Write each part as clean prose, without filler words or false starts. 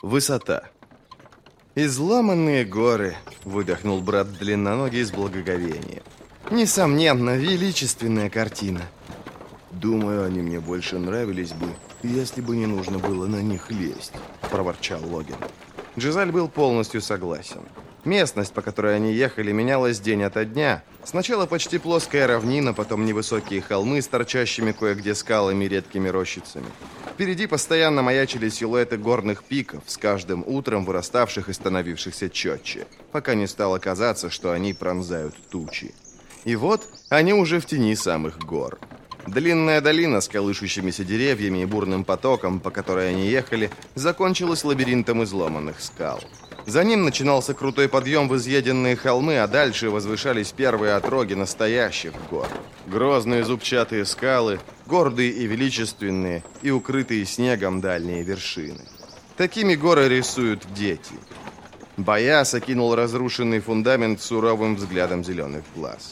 Высота. «Изломанные горы», — выдохнул брат длинноногий с благоговением. «Несомненно, величественная картина». «Думаю, они мне больше нравились бы, если бы не нужно было на них лезть», — проворчал Логин. Джизаль был полностью согласен. Местность, по которой они ехали, менялась день ото дня. Сначала почти плоская равнина, потом невысокие холмы с торчащими кое-где скалами и редкими рощицами. Впереди постоянно маячили силуэты горных пиков, с каждым утром выраставших и становившихся четче, пока не стало казаться, что они пронзают тучи. И вот они уже в тени самых гор. Длинная долина с колышущимися деревьями и бурным потоком, по которой они ехали, закончилась лабиринтом изломанных скал. За ним начинался крутой подъем в изъеденные холмы, а дальше возвышались первые отроги настоящих гор. Грозные зубчатые скалы, гордые и величественные, и укрытые снегом дальние вершины. Такими горы рисуют дети. Бояс окинул разрушенный фундамент суровым взглядом зеленых глаз.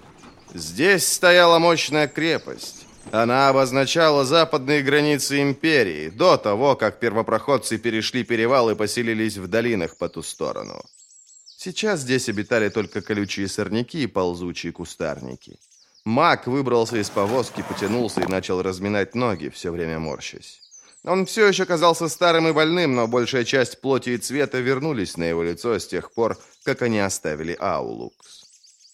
Здесь стояла мощная крепость. Она обозначала западные границы империи, до того, как первопроходцы перешли перевал и поселились в долинах по ту сторону. Сейчас здесь обитали только колючие сорняки и ползучие кустарники. Маг выбрался из повозки, потянулся и начал разминать ноги, все время морщась. Он все еще казался старым и больным, но большая часть плоти и цвета вернулись на его лицо с тех пор, как они оставили Аулукс.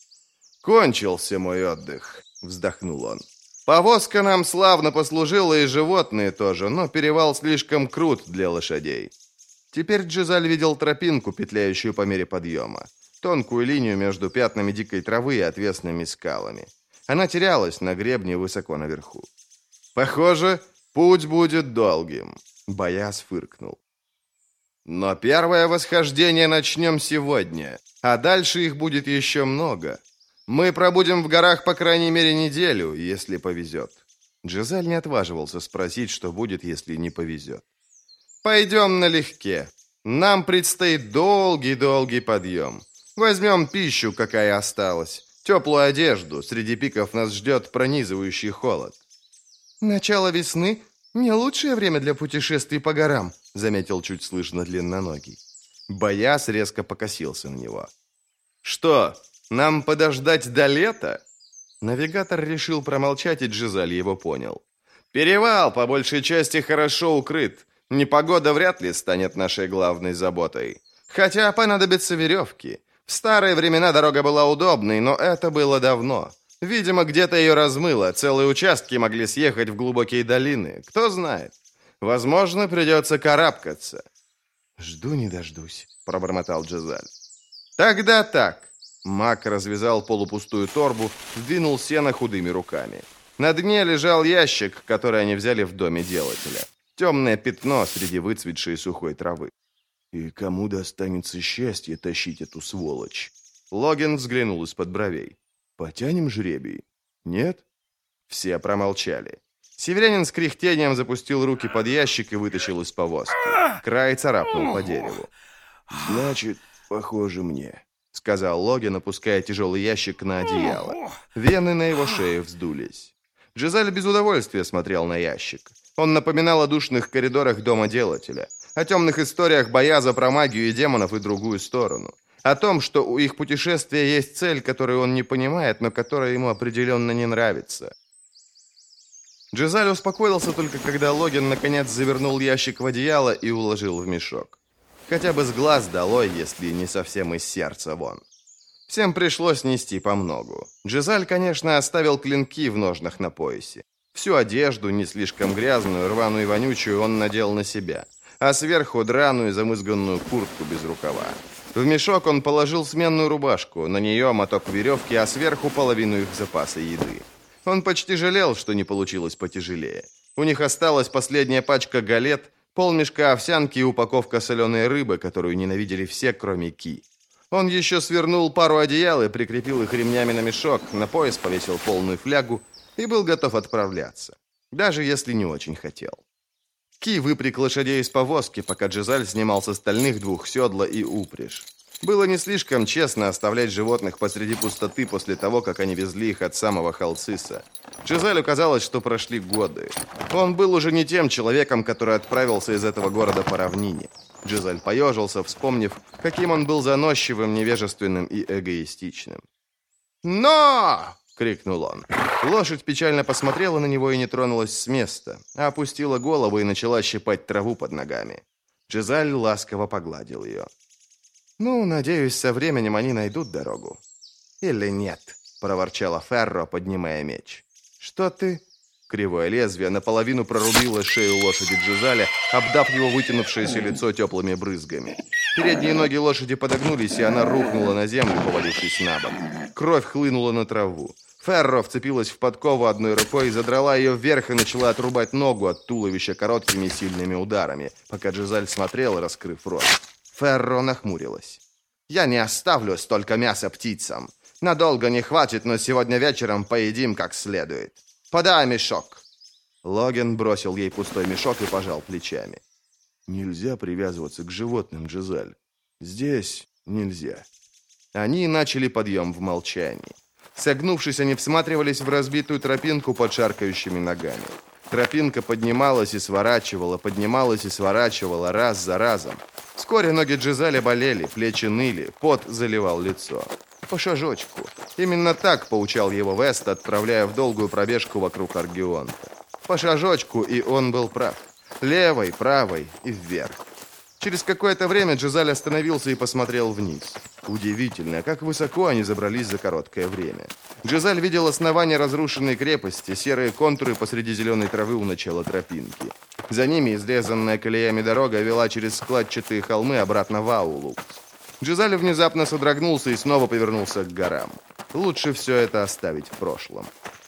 «Кончился мой отдых», — вздохнул он. «Повозка нам славно послужила, и животные тоже, но перевал слишком крут для лошадей». Теперь Джизаль видел тропинку, петляющую по мере подъема. Тонкую линию между пятнами дикой травы и отвесными скалами. Она терялась на гребне высоко наверху. «Похоже, путь будет долгим», — Бояс фыркнул. «Но первое восхождение начнем сегодня, а дальше их будет еще много. Мы пробудем в горах по крайней мере неделю, если повезет». Джизаль не отваживался спросить, что будет, если не повезет. «Пойдем налегке. Нам предстоит долгий-долгий подъем. Возьмем пищу, какая осталась, теплую одежду. Среди пиков нас ждет пронизывающий холод». «Начало весны — не лучшее время для путешествий по горам», заметил чуть слышно длинноногий. Бояс резко покосился на него. «Что, нам подождать до лета?» Навигатор решил промолчать, и Джизаль его понял. «Перевал, по большей части, хорошо укрыт. Непогода вряд ли станет нашей главной заботой. Хотя понадобятся веревки. В старые времена дорога была удобной, но это было давно. Видимо, где-то ее размыло. Целые участки могли съехать в глубокие долины. Кто знает. Возможно, придется карабкаться». «Жду не дождусь», — пробормотал Джизаль. «Тогда так». Маг развязал полупустую торбу, сдвинул сено худыми руками. На дне лежал ящик, который они взяли в доме делателя. Темное пятно среди выцветшей сухой травы. «И кому достанется счастье тащить эту сволочь?» Логин взглянул из-под бровей. «Потянем жребий? Нет?» Все промолчали. Северянин с кряхтением запустил руки под ящик и вытащил из повозки. Край царапнул по дереву. «Значит, похоже мне», — сказал Логин, опуская тяжелый ящик на одеяло. Вены на его шее вздулись. Джизаль без удовольствия смотрел на ящик. Он напоминал о душных коридорах дома делателя, о темных историях Бояза про магию и демонов и другую сторону, о том, что у их путешествия есть цель, которую он не понимает, но которая ему определенно не нравится. Джизаль успокоился только, когда Логин наконец завернул ящик в одеяло и уложил в мешок. Хотя бы с глаз долой, если не совсем из сердца вон. Всем пришлось нести по многу. Джизаль, конечно, оставил клинки в ножнах на поясе. Всю одежду, не слишком грязную, рваную и вонючую, он надел на себя, а сверху драную замызганную куртку без рукава. В мешок он положил сменную рубашку, на нее моток веревки, а сверху половину их запаса еды. Он почти жалел, что не получилось потяжелее. У них осталась последняя пачка галет, полмешка овсянки и упаковка соленой рыбы, которую ненавидели все, кроме Ки. Он еще свернул пару одеял и прикрепил их ремнями на мешок, на пояс повесил полную флягу и был готов отправляться, даже если не очень хотел. Ки выпряг лошадей из повозки, пока Джизаль снимал с остальных двух седла и упряжь. Было не слишком честно оставлять животных посреди пустоты после того, как они везли их от самого Халциса. Джизалю казалось, что прошли годы. Он был уже не тем человеком, который отправился из этого города по равнине. Джизаль поежился, вспомнив, каким он был заносчивым, невежественным и эгоистичным. «Но!» — крикнул он. Лошадь печально посмотрела на него и не тронулась с места, а опустила голову и начала щипать траву под ногами. Джизаль ласково погладил ее. «Ну, надеюсь, со временем они найдут дорогу». «Или нет?» — проворчала Ферро, поднимая меч. «Что ты?» Кривое лезвие наполовину прорубило шею лошади Джизаля, обдав его вытянувшееся лицо теплыми брызгами. Передние ноги лошади подогнулись, и она рухнула на землю, повалившись на бок. Кровь хлынула на траву. Ферро вцепилась в подкову одной рукой, задрала ее вверх и начала отрубать ногу от туловища короткими сильными ударами, пока Джизаль смотрел, раскрыв рот. Ферро нахмурилась. «Я не оставлю столько мяса птицам. Надолго не хватит, но сегодня вечером поедим как следует. Подай мешок!» Логан бросил ей пустой мешок и пожал плечами. Нельзя привязываться к животным, Джизаль. Здесь нельзя. Они начали подъем в молчании. Согнувшись, они всматривались в разбитую тропинку под шаркающими ногами. Тропинка поднималась и сворачивала раз за разом. Вскоре ноги Джизаля болели, плечи ныли, пот заливал лицо. По шажочку. Именно так поучал его Вест, отправляя в долгую пробежку вокруг Аргионта. По шажочку, и он был прав. Левой, правой и вверх. Через какое-то время Джизаль остановился и посмотрел вниз. Удивительно, как высоко они забрались за короткое время. Джизаль видел основание разрушенной крепости, серые контуры посреди зеленой травы у начала тропинки. За ними изрезанная колеями дорога вела через складчатые холмы обратно в Аулу. Джизаль внезапно содрогнулся и снова повернулся к горам. Лучше все это оставить в прошлом.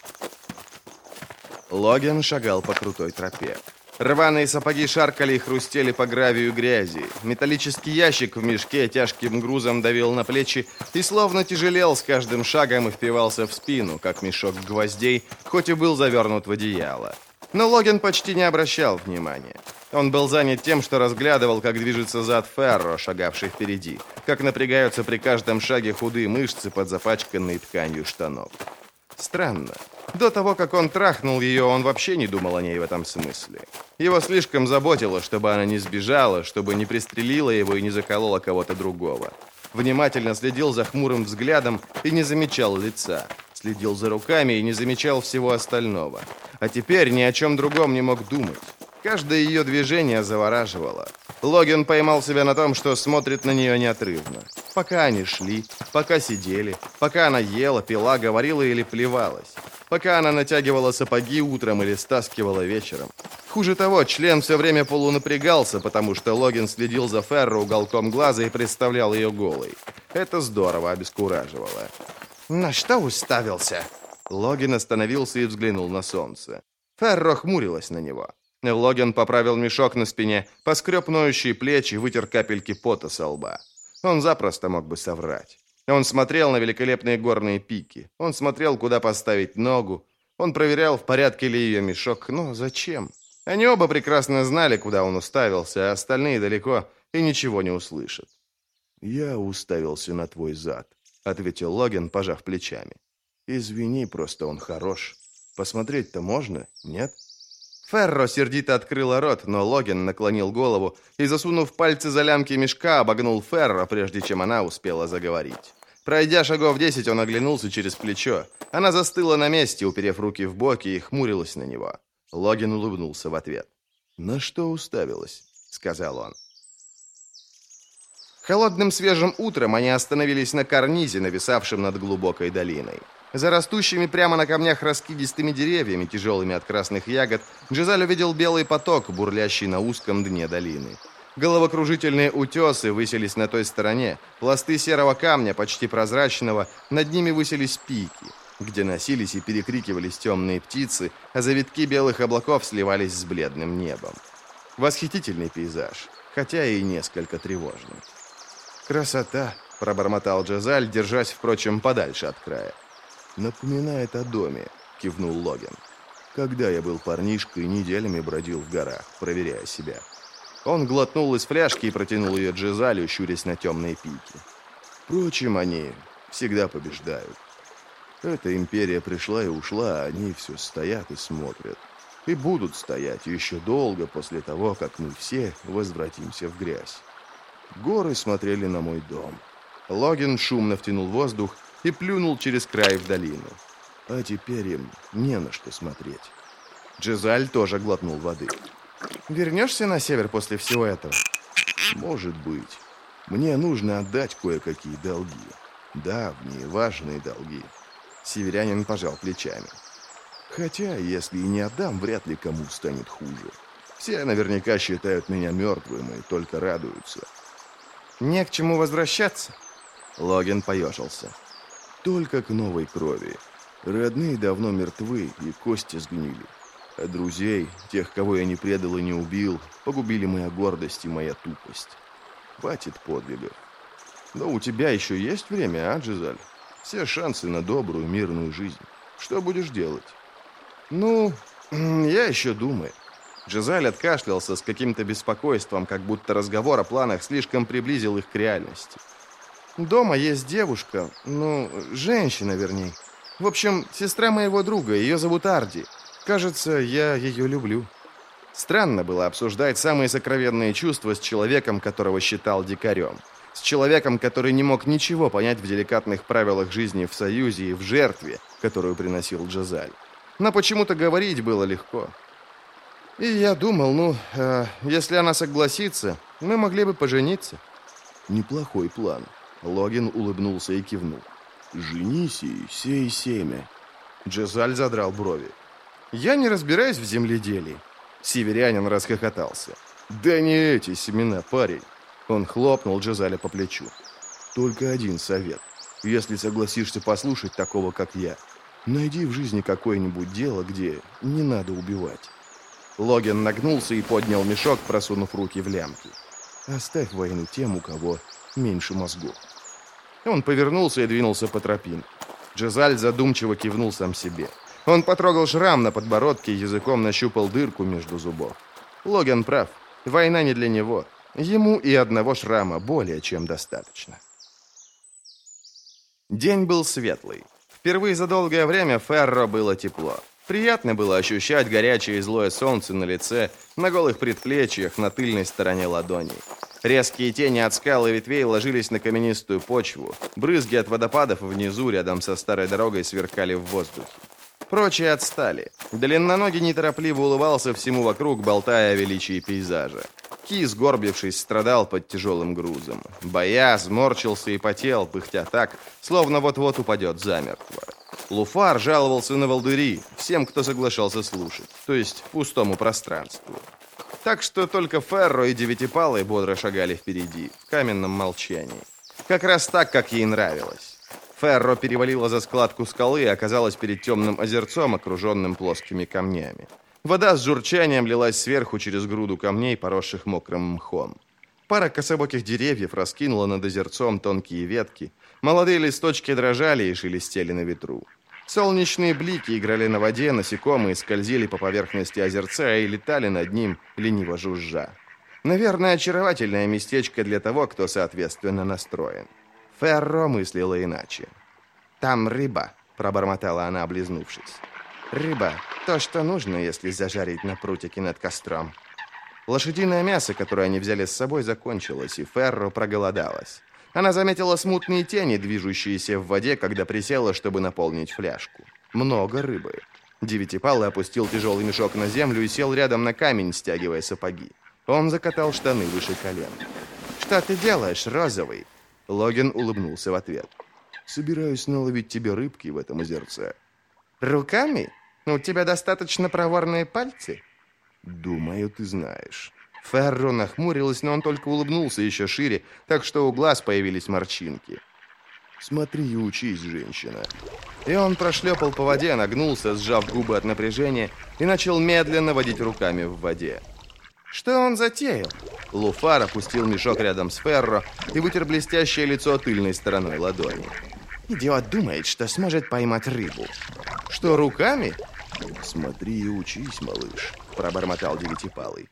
Логан шагал по крутой тропе. Рваные сапоги шаркали и хрустели по гравию и грязи. Металлический ящик в мешке тяжким грузом давил на плечи и словно тяжелел с каждым шагом и впивался в спину, как мешок гвоздей, хоть и был завернут в одеяло. Но Логан почти не обращал внимания. Он был занят тем, что разглядывал, как движется зад Ферро, шагавший впереди, как напрягаются при каждом шаге худые мышцы под запачканной тканью штанов. Странно. До того, как он трахнул ее, он вообще не думал о ней в этом смысле. Его слишком заботило, чтобы она не сбежала, чтобы не пристрелила его и не заколола кого-то другого. Внимательно следил за хмурым взглядом и не замечал лица. Следил за руками и не замечал всего остального. А теперь ни о чем другом не мог думать. Каждое ее движение завораживало. Логан поймал себя на том, что смотрит на нее неотрывно. Пока они шли, пока сидели, пока она ела, пила, говорила или плевалась. Пока она натягивала сапоги утром или стаскивала вечером. Хуже того, член все время полунапрягался, потому что Логан следил за Ферро уголком глаза и представлял ее голой. Это здорово обескураживало. «На что уставился?» Логан остановился и взглянул на солнце. Ферро хмурилась на него. Логан поправил мешок на спине, поскреб ноющие плечи, вытер капельки пота со лба. Он запросто мог бы соврать. Он смотрел на великолепные горные пики. Он смотрел, куда поставить ногу. Он проверял, в порядке ли ее мешок. Но зачем? Они оба прекрасно знали, куда он уставился, а остальные далеко и ничего не услышат. «Я уставился на твой зад», — ответил Логан, пожав плечами. «Извини, просто он хорош. Посмотреть-то можно, нет?» Ферро сердито открыла рот, но Логан наклонил голову и, засунув пальцы за лямки мешка, обогнул Ферро, прежде чем она успела заговорить. Пройдя шагов 10, он оглянулся через плечо. Она застыла на месте, уперев руки в боки, и хмурилась на него. Логан улыбнулся в ответ. «На что уставилась?» — сказал он. Холодным свежим утром они остановились на карнизе, нависавшем над глубокой долиной. За растущими прямо на камнях раскидистыми деревьями, тяжелыми от красных ягод, Джизаль увидел белый поток, бурлящий на узком дне долины. Головокружительные утесы высились на той стороне, пласты серого камня, почти прозрачного, над ними высились пики, где носились и перекрикивались темные птицы, а завитки белых облаков сливались с бледным небом. Восхитительный пейзаж, хотя и несколько тревожный. «Красота!» – пробормотал Джизаль, держась, впрочем, подальше от края. «Напоминает о доме», — кивнул Логан. «Когда я был парнишкой, неделями бродил в горах, проверяя себя». Он глотнул из фляжки и протянул ее Джизалю, щурясь на темные пики. «Впрочем, они всегда побеждают. Эта империя пришла и ушла, а они все стоят и смотрят. И будут стоять еще долго после того, как мы все возвратимся в грязь. Горы смотрели на мой дом. Логин шумно втянул воздух и плюнул через край в долину. А теперь им не на что смотреть. Джезаль тоже глотнул воды. «Вернешься на север после всего этого?» «Может быть. Мне нужно отдать кое-какие долги. Давние, важные долги». Северянин пожал плечами. «Хотя, если и не отдам, вряд ли кому станет хуже. Все наверняка считают меня мертвым и только радуются». «Не к чему возвращаться?» Логин поежился. «Только к новой крови. Родные давно мертвы, и кости сгнили. А друзей, тех, кого я не предал и не убил, погубили моя гордость и моя тупость. Хватит подвигов. Но у тебя еще есть время, а, Джезаль? Все шансы на добрую, мирную жизнь. Что будешь делать?» «Ну, я еще думаю». Джезаль откашлялся с каким-то беспокойством, как будто разговор о планах слишком приблизил их к реальности. «Дома есть девушка, женщина, вернее. В общем, сестра моего друга, ее зовут Арди. Кажется, я ее люблю». Странно было обсуждать самые сокровенные чувства с человеком, которого считал дикарем. С человеком, который не мог ничего понять в деликатных правилах жизни в союзе и в жертве, которую приносил Джезаль. Но почему-то говорить было легко. И я думал, если она согласится, мы могли бы пожениться. «Неплохой план». Логин улыбнулся и кивнул. «Женись и сей семя». Джезаль задрал брови. «Я не разбираюсь в земледелии». Северянин расхохотался. «Да не эти семена, парень». Он хлопнул Джезаля по плечу. «Только один совет. Если согласишься послушать такого, как я, найди в жизни какое-нибудь дело, где не надо убивать». Логин нагнулся и поднял мешок, просунув руки в лямки. «Оставь войну тем, у кого меньше мозгов». Он повернулся и двинулся по тропинке. Джезаль задумчиво кивнул сам себе. Он потрогал шрам на подбородке и языком нащупал дырку между зубов. Логин прав. Война не для него. Ему и одного шрама более чем достаточно. День был светлый. Впервые за долгое время в Ферро было тепло. Приятно было ощущать горячее и злое солнце на лице, на голых предплечьях, на тыльной стороне ладоней. Резкие тени от скал и ветвей ложились на каменистую почву. Брызги от водопадов внизу, рядом со старой дорогой, сверкали в воздухе. Прочие отстали. Длинноногий неторопливо улыбался всему вокруг, болтая о величии пейзажа. Ки, сгорбившись, страдал под тяжелым грузом. Бояз морщился и потел, пыхтя так, словно вот-вот упадет замертво. Луфар жаловался на волдыри, всем, кто соглашался слушать, то есть пустому пространству. Так что только Ферро и Девятипалый бодро шагали впереди, в каменном молчании. Как раз так, как ей нравилось. Ферро перевалила за складку скалы и оказалась перед темным озерцом, окруженным плоскими камнями. Вода с журчанием лилась сверху через груду камней, поросших мокрым мхом. Пара кособоких деревьев раскинула над озерцом тонкие ветки. Молодые листочки дрожали и шелестели на ветру. Солнечные блики играли на воде, насекомые скользили по поверхности озерца и летали над ним, лениво жужжа. Наверное, очаровательное местечко для того, кто соответственно настроен. Ферро мыслила иначе. «Там рыба», — пробормотала она, облизнувшись. «Рыба — то, что нужно, если зажарить на прутике над костром». Лошадиное мясо, которое они взяли с собой, закончилось, и Ферро проголодалась. Она заметила смутные тени, движущиеся в воде, когда присела, чтобы наполнить фляжку. Много рыбы. Девятипалый опустил тяжелый мешок на землю и сел рядом на камень, стягивая сапоги. Он закатал штаны выше колен. «Что ты делаешь, розовый?» Логин улыбнулся в ответ. «Собираюсь наловить тебе рыбки в этом озерце». «Руками? У тебя достаточно проворные пальцы?» «Думаю, ты знаешь». Ферро нахмурилась, но он только улыбнулся еще шире, так что у глаз появились морщинки. «Смотри и учись, женщина». И он прошлепал по воде, нагнулся, сжав губы от напряжения, и начал медленно водить руками в воде. Что он затеял? Луфар опустил мешок рядом с Ферро и вытер блестящее лицо тыльной стороной ладони. «Идиот думает, что сможет поймать рыбу». «Что, руками?» «Смотри и учись, малыш», — пробормотал Девятипалый.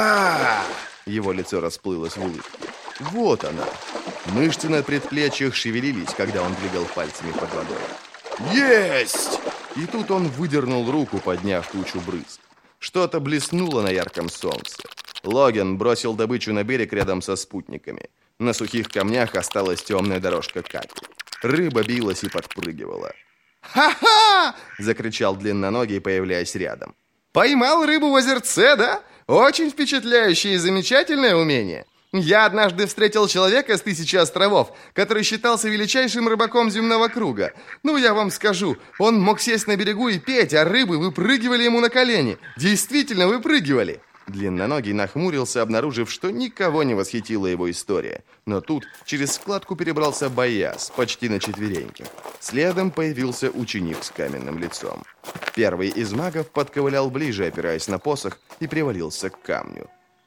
Его лицо расплылось в улыбке. Вот она. Мышцы на предплечьях шевелились, когда он двигал пальцами под водой. «Есть!» И тут он выдернул руку, подняв тучу брызг. Что-то блеснуло на ярком солнце. Логан бросил добычу на берег рядом со спутниками. На сухих камнях осталась темная дорожка капель. Рыба билась и подпрыгивала. «Ха-ха!» — закричал длинноногий, появляясь рядом. «Поймал рыбу в озерце, да? Очень впечатляющее и замечательное умение. Я однажды встретил человека с 1000 островов, который считался величайшим рыбаком земного круга. Ну, я вам скажу, он мог сесть на берегу и петь, а рыбы выпрыгивали ему на колени. Действительно выпрыгивали». Длинноногий нахмурился, обнаружив, что никого не восхитила его история. Но тут через складку перебрался Бояз, почти на четвереньках. Следом появился ученик с каменным лицом. Первый из магов подковылял ближе, опираясь на посох, и привалился к камню.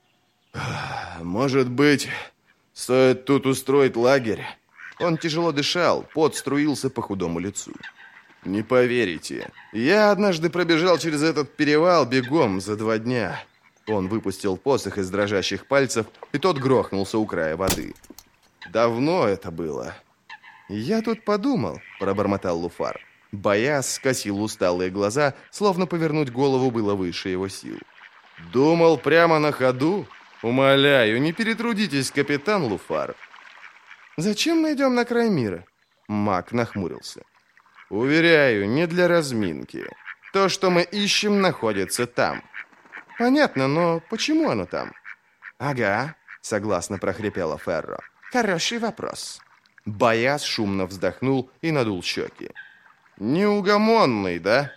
«Может быть, стоит тут устроить лагерь?» Он тяжело дышал, пот струился по худому лицу. «Не поверите, я однажды пробежал через этот перевал бегом за 2 дня». Он выпустил посох из дрожащих пальцев, и тот грохнулся у края воды. «Давно это было». «Я тут подумал», — пробормотал Луфар. Бояз скосил усталые глаза, словно повернуть голову было выше его сил. «Думал прямо на ходу? Умоляю, не перетрудитесь, капитан Луфар». «Зачем мы идем на край мира?» Маг нахмурился. «Уверяю, не для разминки. То, что мы ищем, находится там». «Понятно, но почему оно там?» «Ага», — согласно прохрипела Ферро. «Хороший вопрос». Бояз шумно вздохнул и надул щеки. «Неугомонный, да?»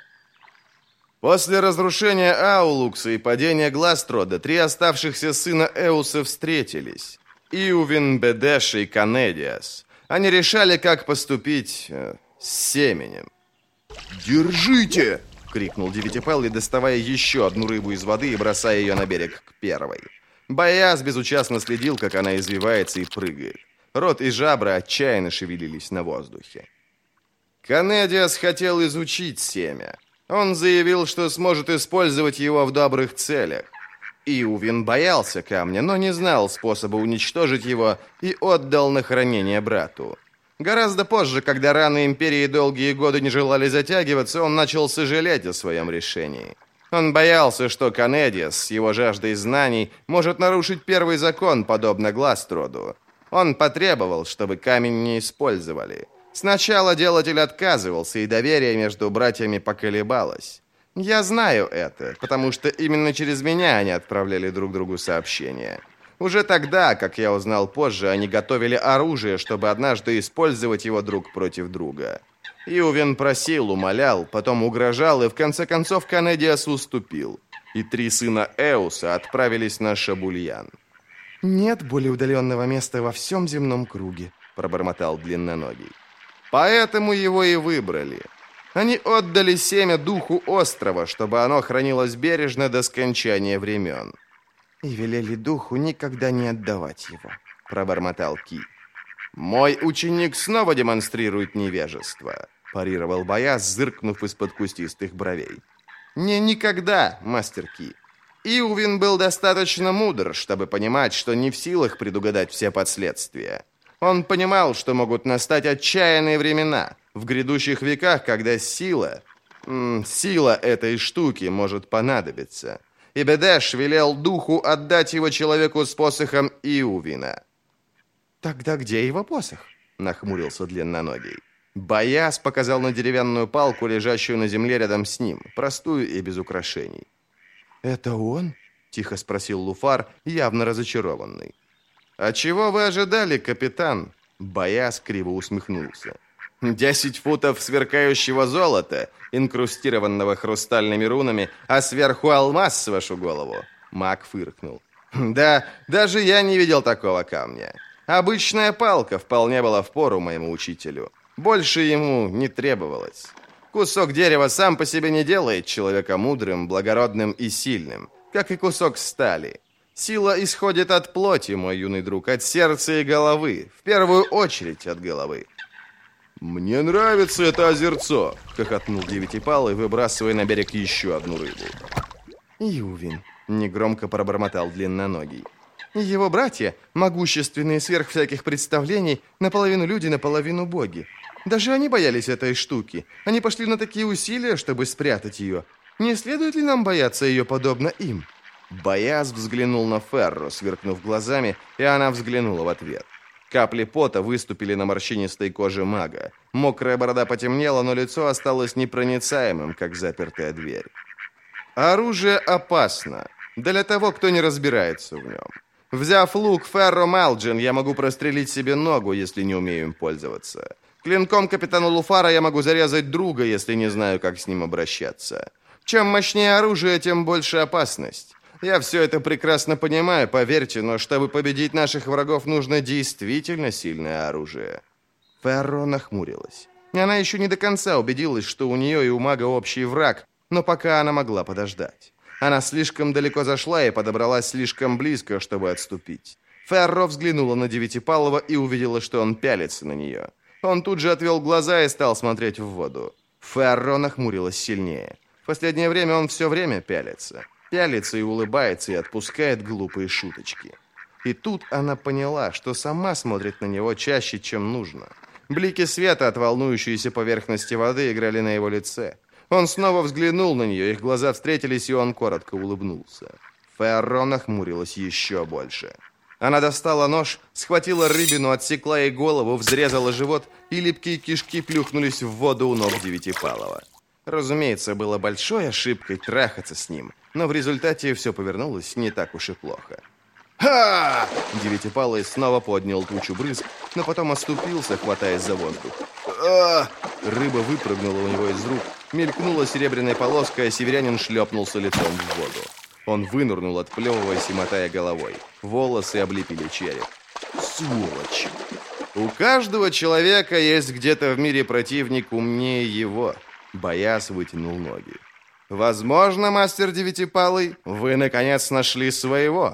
После разрушения Аулукса и падения Гластрода 3 оставшихся сына Эуса встретились. Иувин, Бедеш и Канедиас. Они решали, как поступить с семенем. «Держите!» — крикнул Девятипалый, доставая еще одну рыбу из воды и бросая ее на берег к первой. Бояз безучастно следил, как она извивается и прыгает. Рот и жабры отчаянно шевелились на воздухе. Канедиас хотел изучить семя. Он заявил, что сможет использовать его в добрых целях. Иувин боялся камня, но не знал способа уничтожить его и отдал на хранение брату. Гораздо позже, когда раны Империи долгие годы не желали затягиваться, он начал сожалеть о своем решении. Он боялся, что Канедиас с его жаждой знаний может нарушить первый закон, подобно Гластроду. Он потребовал, чтобы камень не использовали. Сначала делатель отказывался, и доверие между братьями поколебалось. Я знаю это, потому что именно через меня они отправляли друг другу сообщения. Уже тогда, как я узнал позже, они готовили оружие, чтобы однажды использовать его друг против друга. Иувин просил, умолял, потом угрожал, и в конце концов Канедиас уступил. И 3 сына Эуса отправились на Шабульян. «Нет более удаленного места во всем земном круге», — пробормотал Длинноногий. «Поэтому его и выбрали. Они отдали семя духу острова, чтобы оно хранилось бережно до скончания времен». «И велели духу никогда не отдавать его», — пробормотал Ки. «Мой ученик снова демонстрирует невежество», — парировал Бояз, зыркнув из-под кустистых бровей. «Не никогда, мастер Ки. Иувин был достаточно мудр, чтобы понимать, что не в силах предугадать все последствия. Он понимал, что могут настать отчаянные времена, в грядущих веках, когда сила этой штуки может понадобиться. И Бедеш велел духу отдать его человеку с посохом Иувина». «Тогда где его посох?» — нахмурился Длинноногий. Бояз показал на деревянную палку, лежащую на земле рядом с ним, простую и без украшений. «Это он?» — тихо спросил Луфар, явно разочарованный. «А чего вы ожидали, капитан?» Бояз криво усмехнулся. 10 футов сверкающего золота, инкрустированного хрустальными рунами, а сверху алмаз с вашу голову. Маг фыркнул. Да, даже я не видел такого камня. Обычная палка вполне была впору моему учителю. Больше ему не требовалось. Кусок дерева сам по себе не делает человека мудрым, благородным и сильным, как и кусок стали. Сила исходит от плоти, мой юный друг, от сердца и головы, в первую очередь от головы. «Мне нравится это озерцо!» — хохотнул Девятипалый, выбрасывая на берег еще одну рыбу. «Иувин», — негромко пробормотал Длинноногий. «Его братья, могущественные сверх всяких представлений, наполовину люди, наполовину боги. Даже они боялись этой штуки. Они пошли на такие усилия, чтобы спрятать ее. Не следует ли нам бояться ее подобно им?» Бояз взглянул на Ферро, сверкнув глазами, и она взглянула в ответ. Капли пота выступили на морщинистой коже мага. Мокрая борода потемнела, но лицо осталось непроницаемым, как запертая дверь. «Оружие опасно для того, кто не разбирается в нем. Взяв лук Ферро Малджин, я могу прострелить себе ногу, если не умею им пользоваться. Клинком капитана Луфара я могу зарезать друга, если не знаю, как с ним обращаться. Чем мощнее оружие, тем больше опасность. Я все это прекрасно понимаю, поверьте, но чтобы победить наших врагов, нужно действительно сильное оружие». Ферро нахмурилась. Она еще не до конца убедилась, что у нее и у мага общий враг, но пока она могла подождать. Она слишком далеко зашла и подобралась слишком близко, чтобы отступить. Ферро взглянула на Девятипалого и увидела, что он пялится на нее. Он тут же отвел глаза и стал смотреть в воду. Ферро нахмурилась сильнее. В последнее время он все время пялится. Пялится и улыбается, и отпускает глупые шуточки. И тут она поняла, что сама смотрит на него чаще, чем нужно. Блики света от волнующейся поверхности воды играли на его лице. Он снова взглянул на нее, их глаза встретились, и он коротко улыбнулся. Ферро нахмурилась еще больше. Она достала нож, схватила рыбину, отсекла ей голову, взрезала живот, и липкие кишки плюхнулись в воду у ног Девятипалова. Разумеется, было большой ошибкой трахаться с ним, но в результате все повернулось не так уж и плохо. «Ха!» Девятипалый снова поднял тучу брызг, но потом оступился, хватаясь за воздух. «А!» Рыба выпрыгнула у него из рук, мелькнула серебряной полоской, а северянин шлепнулся лицом в воду. Он вынырнул, отплевываясь и мотая головой. Волосы облепили череп. «Сволочь!» У каждого человека есть где-то в мире противник умнее его. Бояз вытянул ноги. «Возможно, мастер Девятипалый, вы, наконец, нашли своего».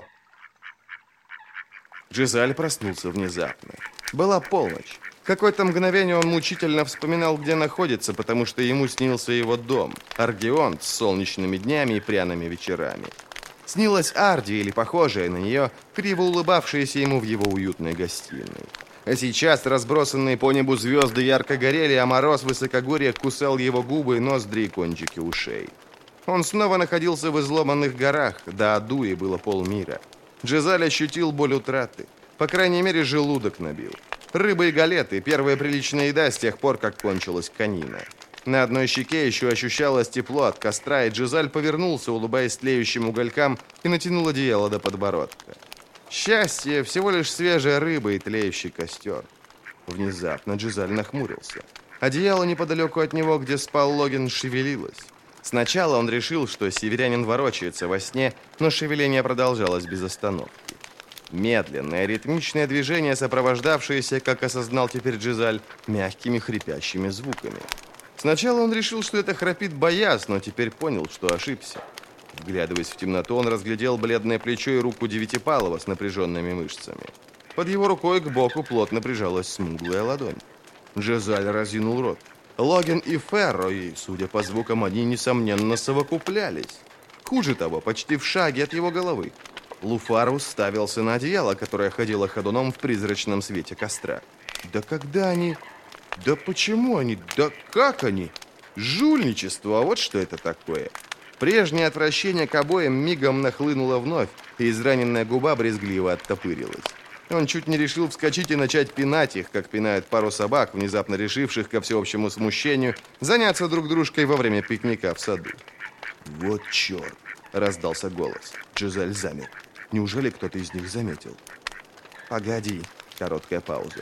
Джизаль проснулся внезапно. Была полночь. Какое-то мгновение он мучительно вспоминал, где находится, потому что ему снился его дом, Аргионт с солнечными днями и пряными вечерами. Снилась Арди, или похожая на нее, криво улыбавшаяся ему в его уютной гостиной. А сейчас разбросанные по небу звезды ярко горели, а мороз высокогорья кусал его губы, ноздри и кончики ушей. Он снова находился в изломанных горах, до Адуи было полмира. Джизаль ощутил боль утраты. По крайней мере, желудок набил. Рыба и галеты – первая приличная еда с тех пор, как кончилась конина. На одной щеке еще ощущалось тепло от костра, и Джизаль повернулся, улыбаясь тлеющим уголькам, и натянул одеяло до подбородка. Счастье – всего лишь свежая рыба и тлеющий костер. Внезапно Джизаль нахмурился. Одеяло неподалеку от него, где спал Логин, шевелилось. Сначала он решил, что северянин ворочается во сне, но шевеление продолжалось без остановки. Медленное, ритмичное движение, сопровождавшееся, как осознал теперь Джизаль, мягкими хрипящими звуками. Сначала он решил, что это храпит Бояз, но теперь понял, что ошибся. Вглядываясь в темноту, он разглядел бледное плечо и руку Девятипалова с напряженными мышцами. Под его рукой к боку плотно прижалась смуглая ладонь. Джизаль разинул рот. Логин и Ферро, и, судя по звукам, они, несомненно, совокуплялись. Хуже того, почти в шаге от его головы. Луфар уставился на одеяло, которое ходило ходуном в призрачном свете костра. Да когда они... Да почему они? Да как они? Жульничество, а вот что это такое. Прежнее отвращение к обоим мигом нахлынуло вновь, и израненная губа брезгливо оттопырилась. Он чуть не решил вскочить и начать пинать их, как пинают пару собак, внезапно решивших, ко всеобщему смущению, заняться друг дружкой во время пикника в саду. «Вот черт!» — раздался голос. Джизаль замер. Неужели кто-то из них заметил? «Погоди!» — короткая пауза.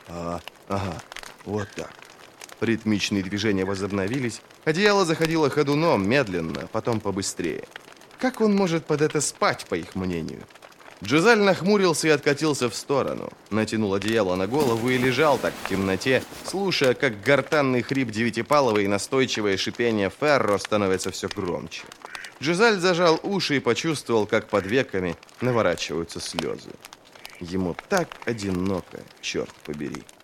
Ага, вот так». Ритмичные движения возобновились. Одеяло заходило ходуном, медленно, потом побыстрее. Как он может под это спать, по их мнению? Джизаль нахмурился и откатился в сторону. Натянул одеяло на голову и лежал так в темноте, слушая, как гортанный хрип Девятипалова и настойчивое шипение Ферро становится все громче. Джизаль зажал уши и почувствовал, как под веками наворачиваются слезы. Ему так одиноко, черт побери.